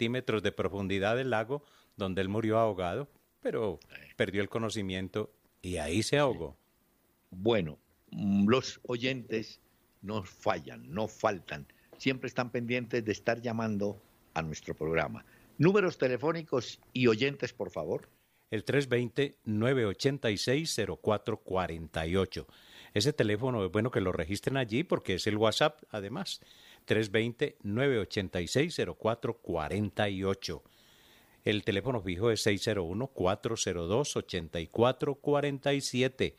centímetros de profundidad del lago donde él murió ahogado, pero perdió el conocimiento y ahí se ahogó. Bueno, los oyentes no fallan, no faltan. Siempre están pendientes de estar llamando a nuestro programa. Números telefónicos y oyentes, por favor. El 320-986-0448. Ese teléfono es bueno que lo registren allí porque es el WhatsApp, además. 320-986-0448. El teléfono fijo es 601-402-8447.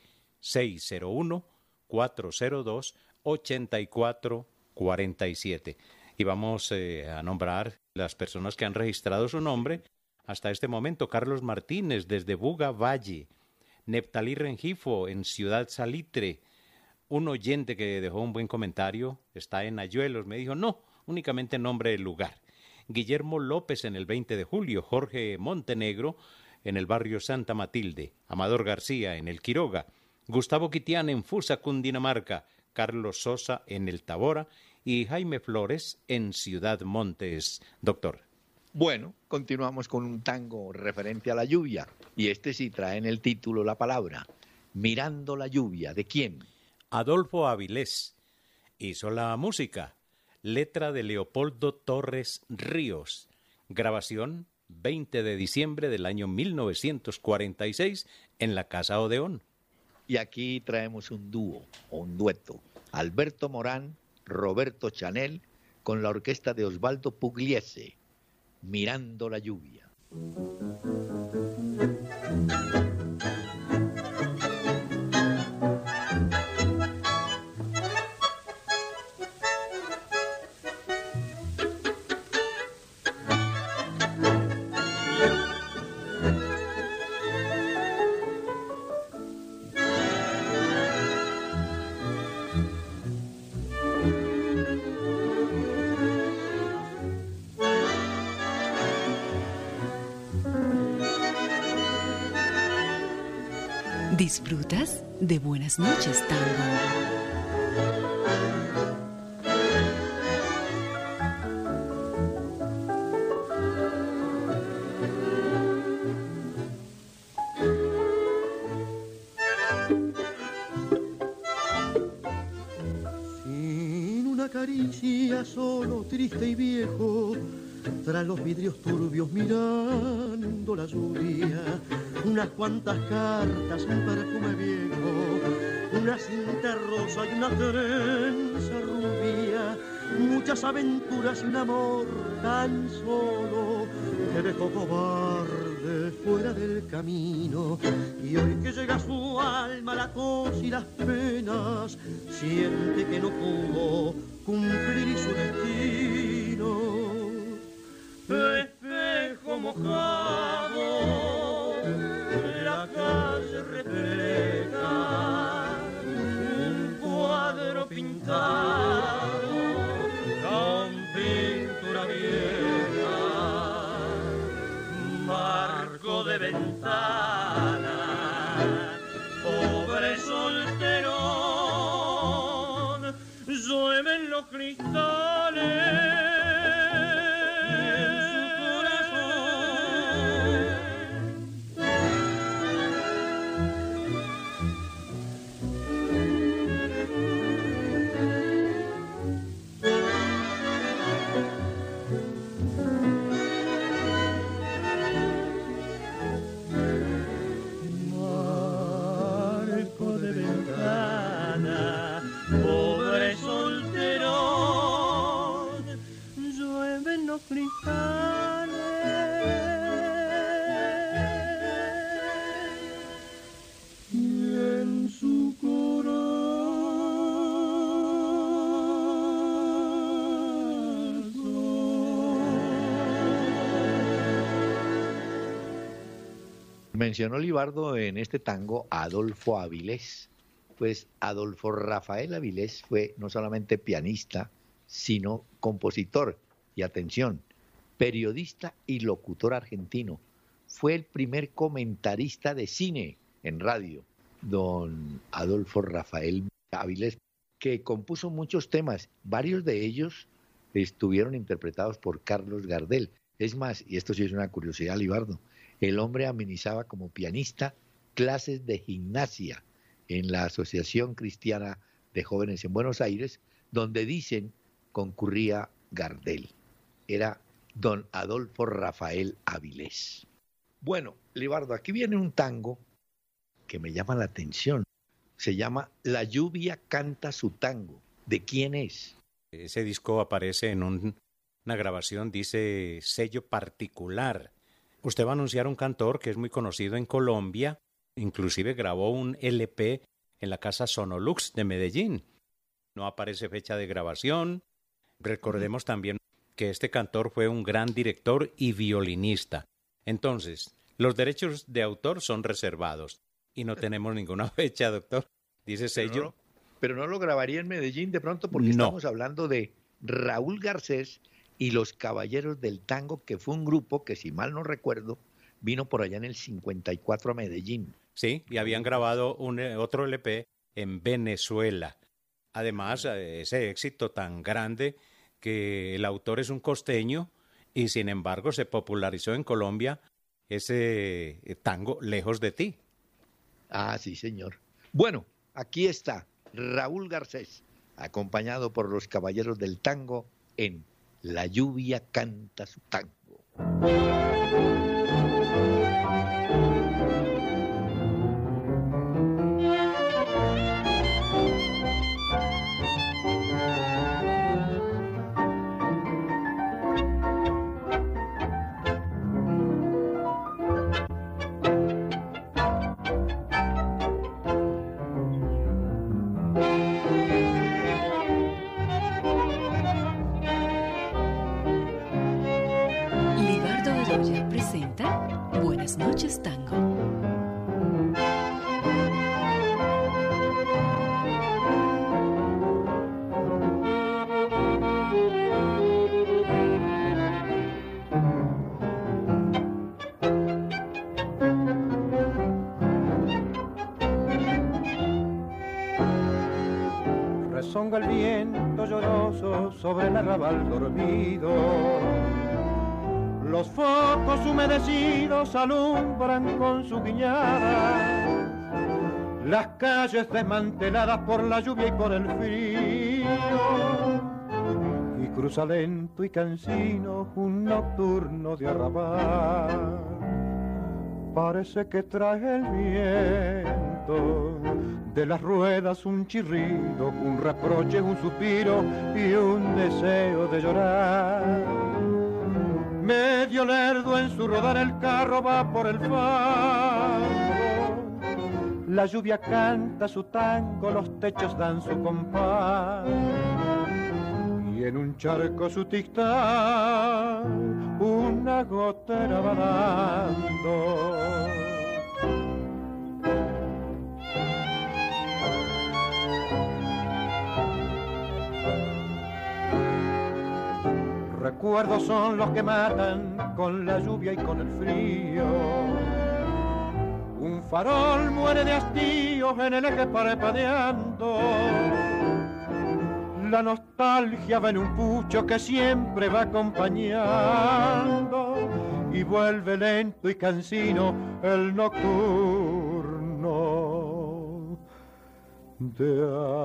601-402-8447. Y vamos a nombrar las personas que han registrado su nombre hasta este momento. Carlos Martínez desde Buga Valle, Neptalí Rengifo en Ciudad Salitre, un oyente que dejó un buen comentario, está en Ayuelos, me dijo, no, únicamente nombre del lugar. Guillermo López en el 20 de julio, Jorge Montenegro en el barrio Santa Matilde, Amador García en el Quiroga, Gustavo Quitián en Fusa, Cundinamarca, Carlos Sosa en el Tabora y Jaime Flores en Ciudad Montes. Doctor. Bueno, continuamos con un tango referente a la lluvia, y este sí trae en el título la palabra Mirando la lluvia. ¿De quién? Adolfo Avilés. Hizo la música. Letra de Leopoldo Torres Ríos. Grabación 20 de diciembre del año 1946 en la Casa Odeón. Y aquí traemos un dúo o un dueto. Alberto Morán, Roberto Chanel, con la orquesta de Osvaldo Pugliese. Mirando la lluvia. ¿Disfrutas de Buenas noches, Tango? Sin una caricia, solo, triste y viejo, tras los vidrios turbios mirando la lluvia, unas cuantas cartas, un perfume viejo, una cinta rosa y una trenza rubia, muchas aventuras y un amor tan solo que dejó cobarde fuera del camino. Y hoy que llega a su alma la tos y las penas, siente que no pudo cumplir su destino. Espejo mojado, la calle refleja un cuadro pintado con pintura vieja, marco de ventana, pobre solterón, llueven los cristales. Mencionó Libardo en este tango a Adolfo Avilés. Pues Adolfo Rafael Avilés fue no solamente pianista, sino compositor y, atención, periodista y locutor argentino. Fue el primer comentarista de cine en radio, don Adolfo Rafael Avilés, que compuso muchos temas. Varios de ellos estuvieron interpretados por Carlos Gardel. Es más, y esto sí es una curiosidad, Libardo, el hombre amenizaba como pianista clases de gimnasia en la Asociación Cristiana de Jóvenes en Buenos Aires, donde dicen concurría Gardel. Era don Adolfo Rafael Avilés. Bueno, Libardo, aquí viene un tango que me llama la atención. Se llama La lluvia canta su tango. ¿De quién es? Ese disco aparece en una grabación, dice sello particular. Usted va a anunciar un cantor que es muy conocido en Colombia, inclusive grabó un LP en la casa Sonolux de Medellín. No aparece fecha de grabación. Recordemos también que este cantor fue un gran director y violinista. Entonces, los derechos de autor son reservados y no tenemos ninguna fecha, doctor. Dice sello. Pero no lo grabaría en Medellín de pronto porque No. estamos hablando de Raúl Garcés y los Caballeros del Tango, que fue un grupo que, si mal no recuerdo, vino por allá en el 54 a Medellín. Sí, y habían grabado otro LP en Venezuela. Además, ese éxito tan grande que el autor es un costeño y sin embargo se popularizó en Colombia ese tango Lejos de ti. Ah, sí, señor. Bueno, aquí está Raúl Garcés, acompañado por los Caballeros del Tango en La lluvia canta su tango. Libardo Bedoya presenta Buenas noches, Tango. Rezonga el viento lloroso sobre el arrabal dormido. Los focos humedecidos alumbran con su guiñada las calles desmanteladas por la lluvia y por el frío. Y cruza lento y cansino un nocturno de arrabal. Parece que trae el viento de las ruedas un chirrido, un reproche, un suspiro y un deseo de llorar. Medio lerdo en su rodar el carro va por el fango. La lluvia canta su tango, los techos dan su compás. Y en un charco su tic-tac, una gotera va dando. Recuerdos son los que matan con la lluvia y con el frío. Un farol muere de hastío en el eje parpadeando. La nostalgia va en un pucho que siempre va acompañando y vuelve lento y cansino el nocturno de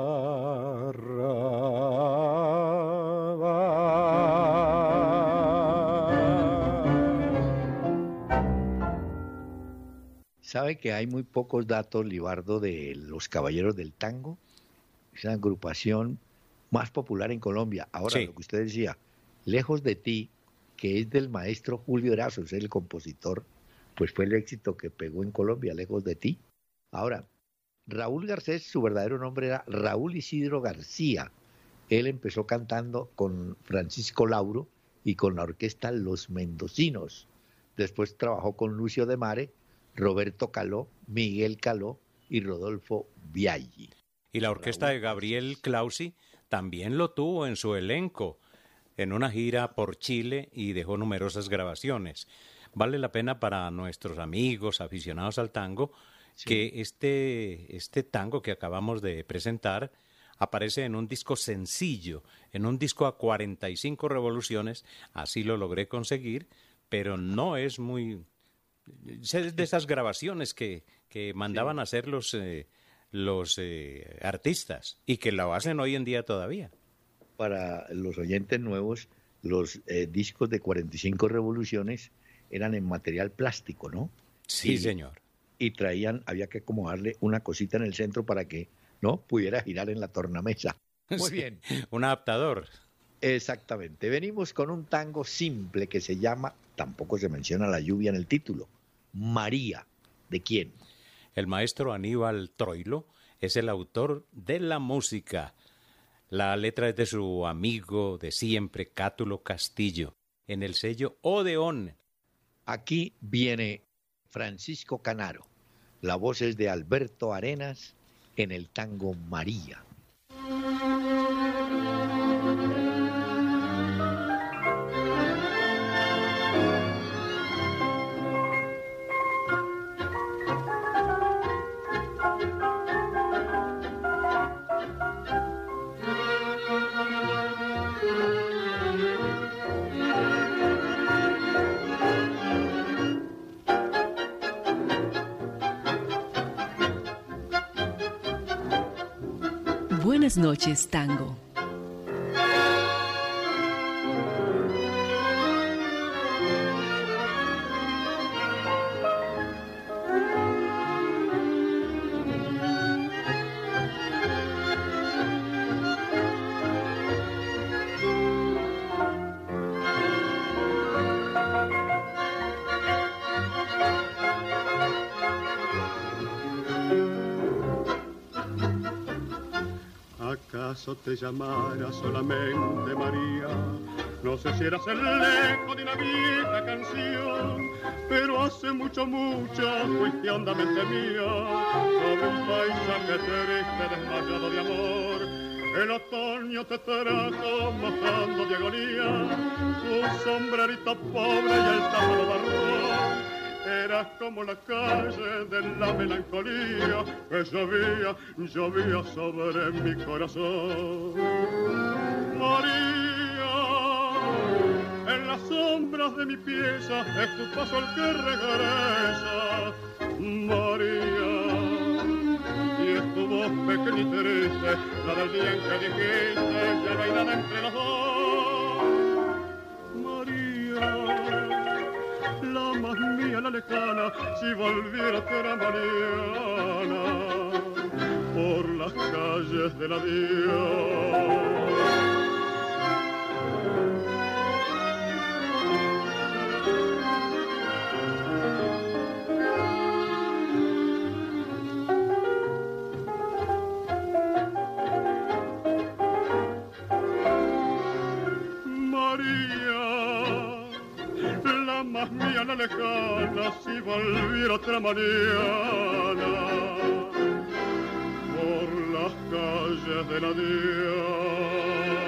¿Sabe que hay muy pocos datos, Libardo, de los Caballeros del Tango? Es una agrupación más popular en Colombia. Ahora, Sí. lo que usted decía, Lejos de ti, que es del maestro Julio Erazo, es el compositor, pues fue el éxito que pegó en Colombia, Lejos de ti. Ahora, Raúl Garcés, su verdadero nombre era Raúl Isidro García. Él empezó cantando con Francisco Lauro y con la orquesta Los Mendocinos. Después trabajó con Lucio de Mare, Roberto Caló, Miguel Caló y Rodolfo Biaggi. Y la orquesta de Gabriel Clausi también lo tuvo en su elenco en una gira por Chile y dejó numerosas grabaciones. Vale la pena para nuestros amigos aficionados al tango que este tango que acabamos de presentar aparece en un disco sencillo, en un disco a 45 revoluciones, así lo logré conseguir, pero no es muy... Es de esas grabaciones que mandaban a hacer los artistas y que lo hacen hoy en día todavía. Para los oyentes nuevos, los discos de 45 revoluciones eran en material plástico, ¿no? Sí, señor. Y había que acomodarle una cosita en el centro para que no pudiera girar en la tornamesa. Muy bien. Un adaptador. Exactamente. Venimos con un tango simple que se llama, tampoco se menciona la lluvia en el título, María. ¿De quién? El maestro Aníbal Troilo es el autor de la música. La letra es de su amigo de siempre, Cátulo Castillo, en el sello Odeón. Aquí viene Francisco Canaro. La voz es de Alberto Arenas en el tango María. Buenas noches, tango. ¿Acaso te llamara solamente María? No sé si eras el eco de una vieja canción, pero hace mucho, fuiste hondamente mía, sobre un paisaje triste desmayado de amor. El otoño te trajo mojando de agonía, tu sombrerito pobre y el tajo barrón. Eras como la calle de la melancolía que llovía sobre mi corazón. María, en las sombras de mi pieza es tu paso el que regresa. María, y es tu voz pequeña y triste, la del día en que dijiste ya no hay nada entre los dos. María, la más mía, la lejana, si volviera otra mañana por las calles del adiós. Más mía la lejana, si volviera otra mañana por las calles del adiós.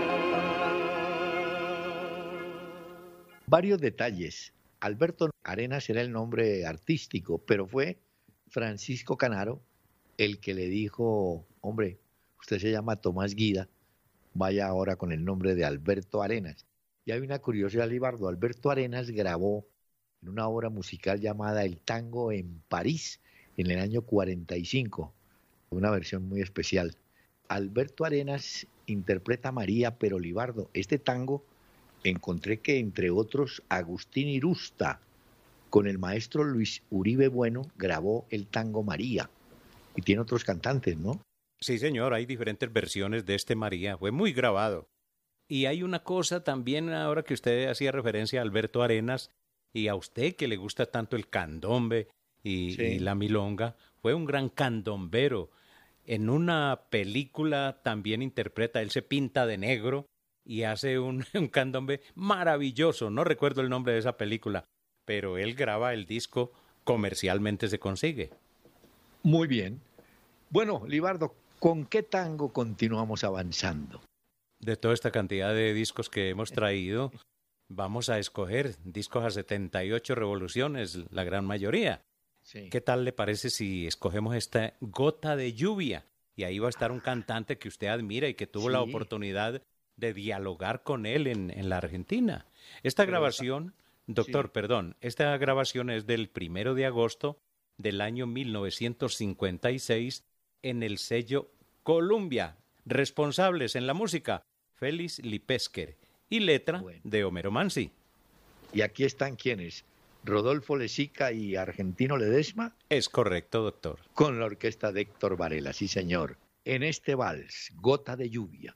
Varios detalles. Alberto Arenas era el nombre artístico, pero fue Francisco Canaro el que le dijo, hombre, usted se llama Tomás Guida, vaya ahora con el nombre de Alberto Arenas. Y hay una curiosidad, Libardo. Alberto Arenas grabó en una obra musical llamada El Tango en París en el año 45, una versión muy especial. Alberto Arenas interpreta a María, pero Libardo, este tango encontré que entre otros Agustín Irusta con el maestro Luis Uribe Bueno grabó el tango María y tiene otros cantantes, ¿no? Sí, señor, hay diferentes versiones de este María, fue muy grabado. Y hay una cosa también, ahora que usted hacía referencia a Alberto Arenas, y a usted que le gusta tanto el candombe y la milonga, fue un gran candombero. En una película también interpreta, él se pinta de negro y hace un candombe maravilloso. No recuerdo el nombre de esa película, pero él graba el disco, comercialmente se consigue. Muy bien. Bueno, Libardo, ¿con qué tango continuamos avanzando? De toda esta cantidad de discos que hemos traído, vamos a escoger discos a 78 revoluciones, la gran mayoría. Sí. ¿Qué tal le parece si escogemos esta Gota de Lluvia? Y ahí va a estar un cantante que usted admira y que tuvo la oportunidad de dialogar con él en la Argentina. Esta grabación Doctor, Sí. perdón, esta grabación es del 1 de agosto del año 1956 en el sello Columbia. Responsables en la música, Félix Lipesker, y letra Bueno. de Homero Mansi. Y aquí están quienes, Rodolfo Lezica y Argentino Ledesma, Es correcto, doctor. con la orquesta de Héctor Varela, sí señor. En este vals, Gota de lluvia.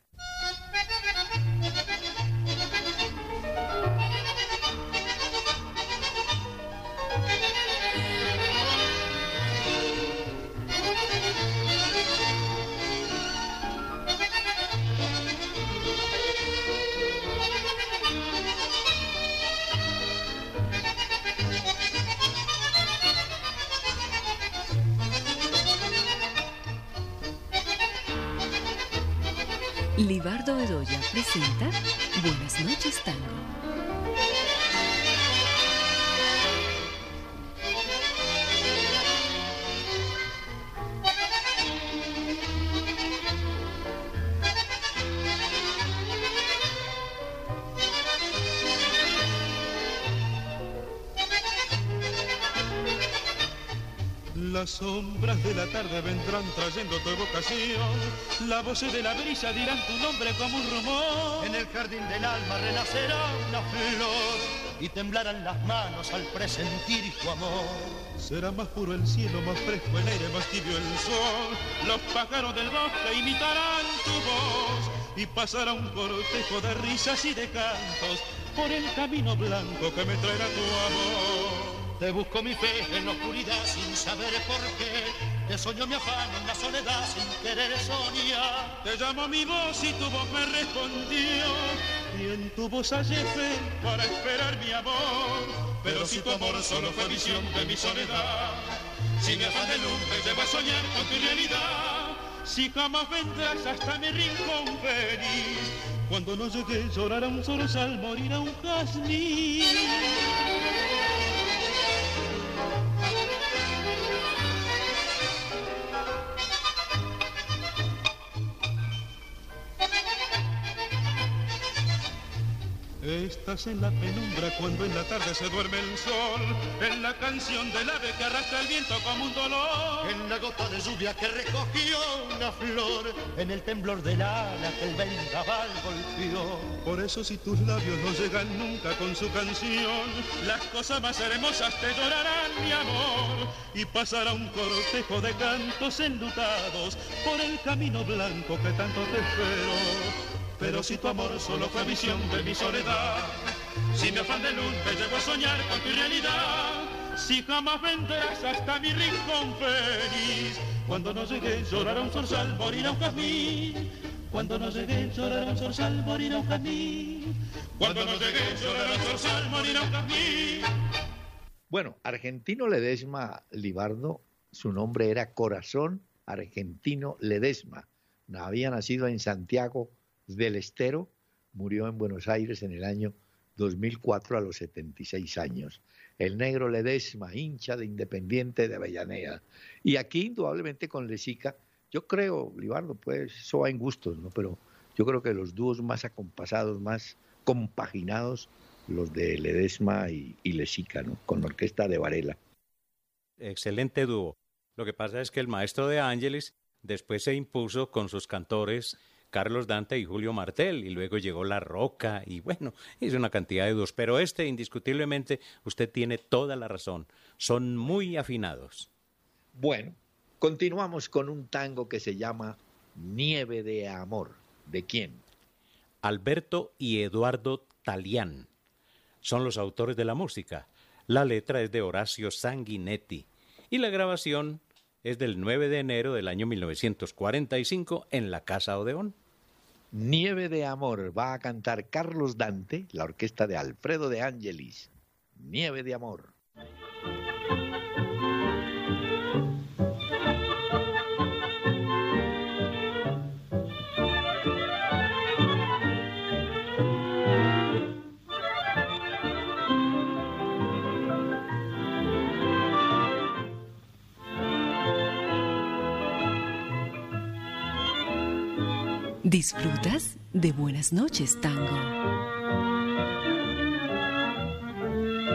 Libardo Bedoya presenta Buenas noches, Tango. Las sombras de la tarde vendrán trayendo tu evocación. La voz de la brisa dirán tu nombre como un rumor. En el jardín del alma renacerá una flor y temblarán las manos al presentir tu amor. Será más puro el cielo, más fresco el aire, más tibio el sol. Los pájaros del bosque imitarán tu voz y pasará un cortejo de risas y de cantos por el camino blanco que me traerá tu amor. Te busco mi fe en la oscuridad sin saber por qué. Te soñó mi afán en la soledad sin querer soñar. Te llamo mi voz y tu voz me respondió. Y en tu voz hallé fe para esperar mi amor. Pero si tu amor solo fue visión de mi soledad, si mi afán de luz te llevo a soñar con tu realidad, si jamás vendrás hasta mi rincón feliz, cuando no llegué llorará un zorzal, morirá un jazmín. Estás en la penumbra cuando en la tarde se duerme el sol, en la canción del ave que arrastra el viento como un dolor. En la gota de lluvia que recogió una flor, en el temblor del ala que el vendaval golpeó. Por eso si tus labios no llegan nunca con su canción, las cosas más hermosas te llorarán, mi amor, y pasará un cortejo de cantos enlutados por el camino blanco que tanto te espero. Pero si tu amor solo fue visión de mi soledad, si mi afán de luz te llevó a soñar con tu realidad, si jamás vendrás hasta mi rincón feliz, cuando no llegué llorará un zorzal, morirá un jazmín. Cuando no llegué llorará un zorzal, morirá un jazmín. Cuando no llegué llorará un zorzal, morirá un jazmín. Bueno, Argentino Ledesma Libardo, su nombre era Corazón Argentino Ledesma. Había nacido en Santiago del Estero, murió en Buenos Aires en el año 2004 a los 76 años. El negro Ledesma, hincha de Independiente de Avellaneda. Y aquí indudablemente con Lezica, yo creo, Libardo, pues eso va en gustos, ¿no? Pero yo creo que los dúos más acompasados, más compaginados, los de Ledesma y Lezica, ¿no? Con la orquesta de Varela. Excelente dúo. Lo que pasa es que el maestro de Ángeles después se impuso con sus cantores Carlos Dante y Julio Martel, y luego llegó La Roca, y bueno, hizo una cantidad de dúos. Pero indiscutiblemente, usted tiene toda la razón. Son muy afinados. Bueno, continuamos con un tango que se llama Nieve de Amor. ¿De quién? Alberto y Eduardo Talián son los autores de la música. La letra es de Horacio Sanguinetti y la grabación es del 9 de enero del año 1945 en la Casa Odeón. Nieve de Amor va a cantar Carlos Dante, la orquesta de Alfredo de Ángelis. Nieve de Amor. ¿Disfrutas de Buenas noches, Tango?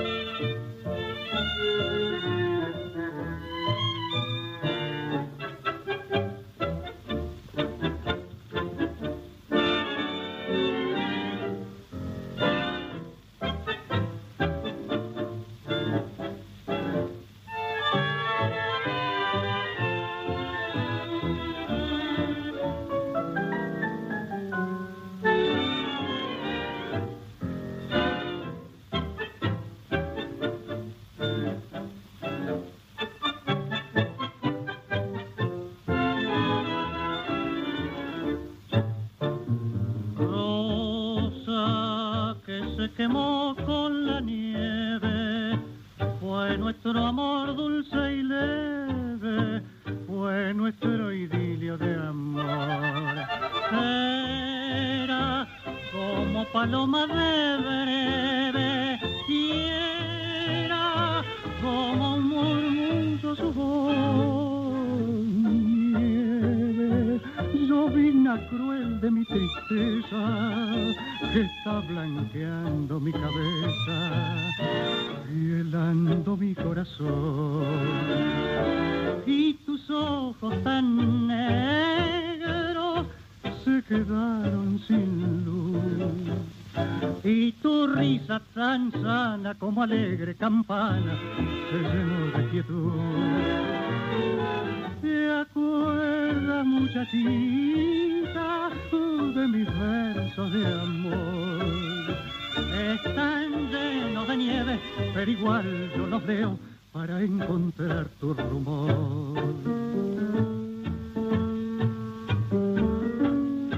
nuestro amor dulce y leve, fue nuestro idilio de amor. Era como paloma de breve y era como un murmullo su voz. Nieve, llovina cruel de mi tristeza, que está blanqueando mi cabeza y helando mi corazón. Y tus ojos tan negros se quedaron sin luz, y tu risa tan sana como alegre campana se llenó de quietud. ¿Te acuerdas, muchachita, de mis versos de amor? Están llenos de nieve, pero igual yo los leo para encontrar tu rumor.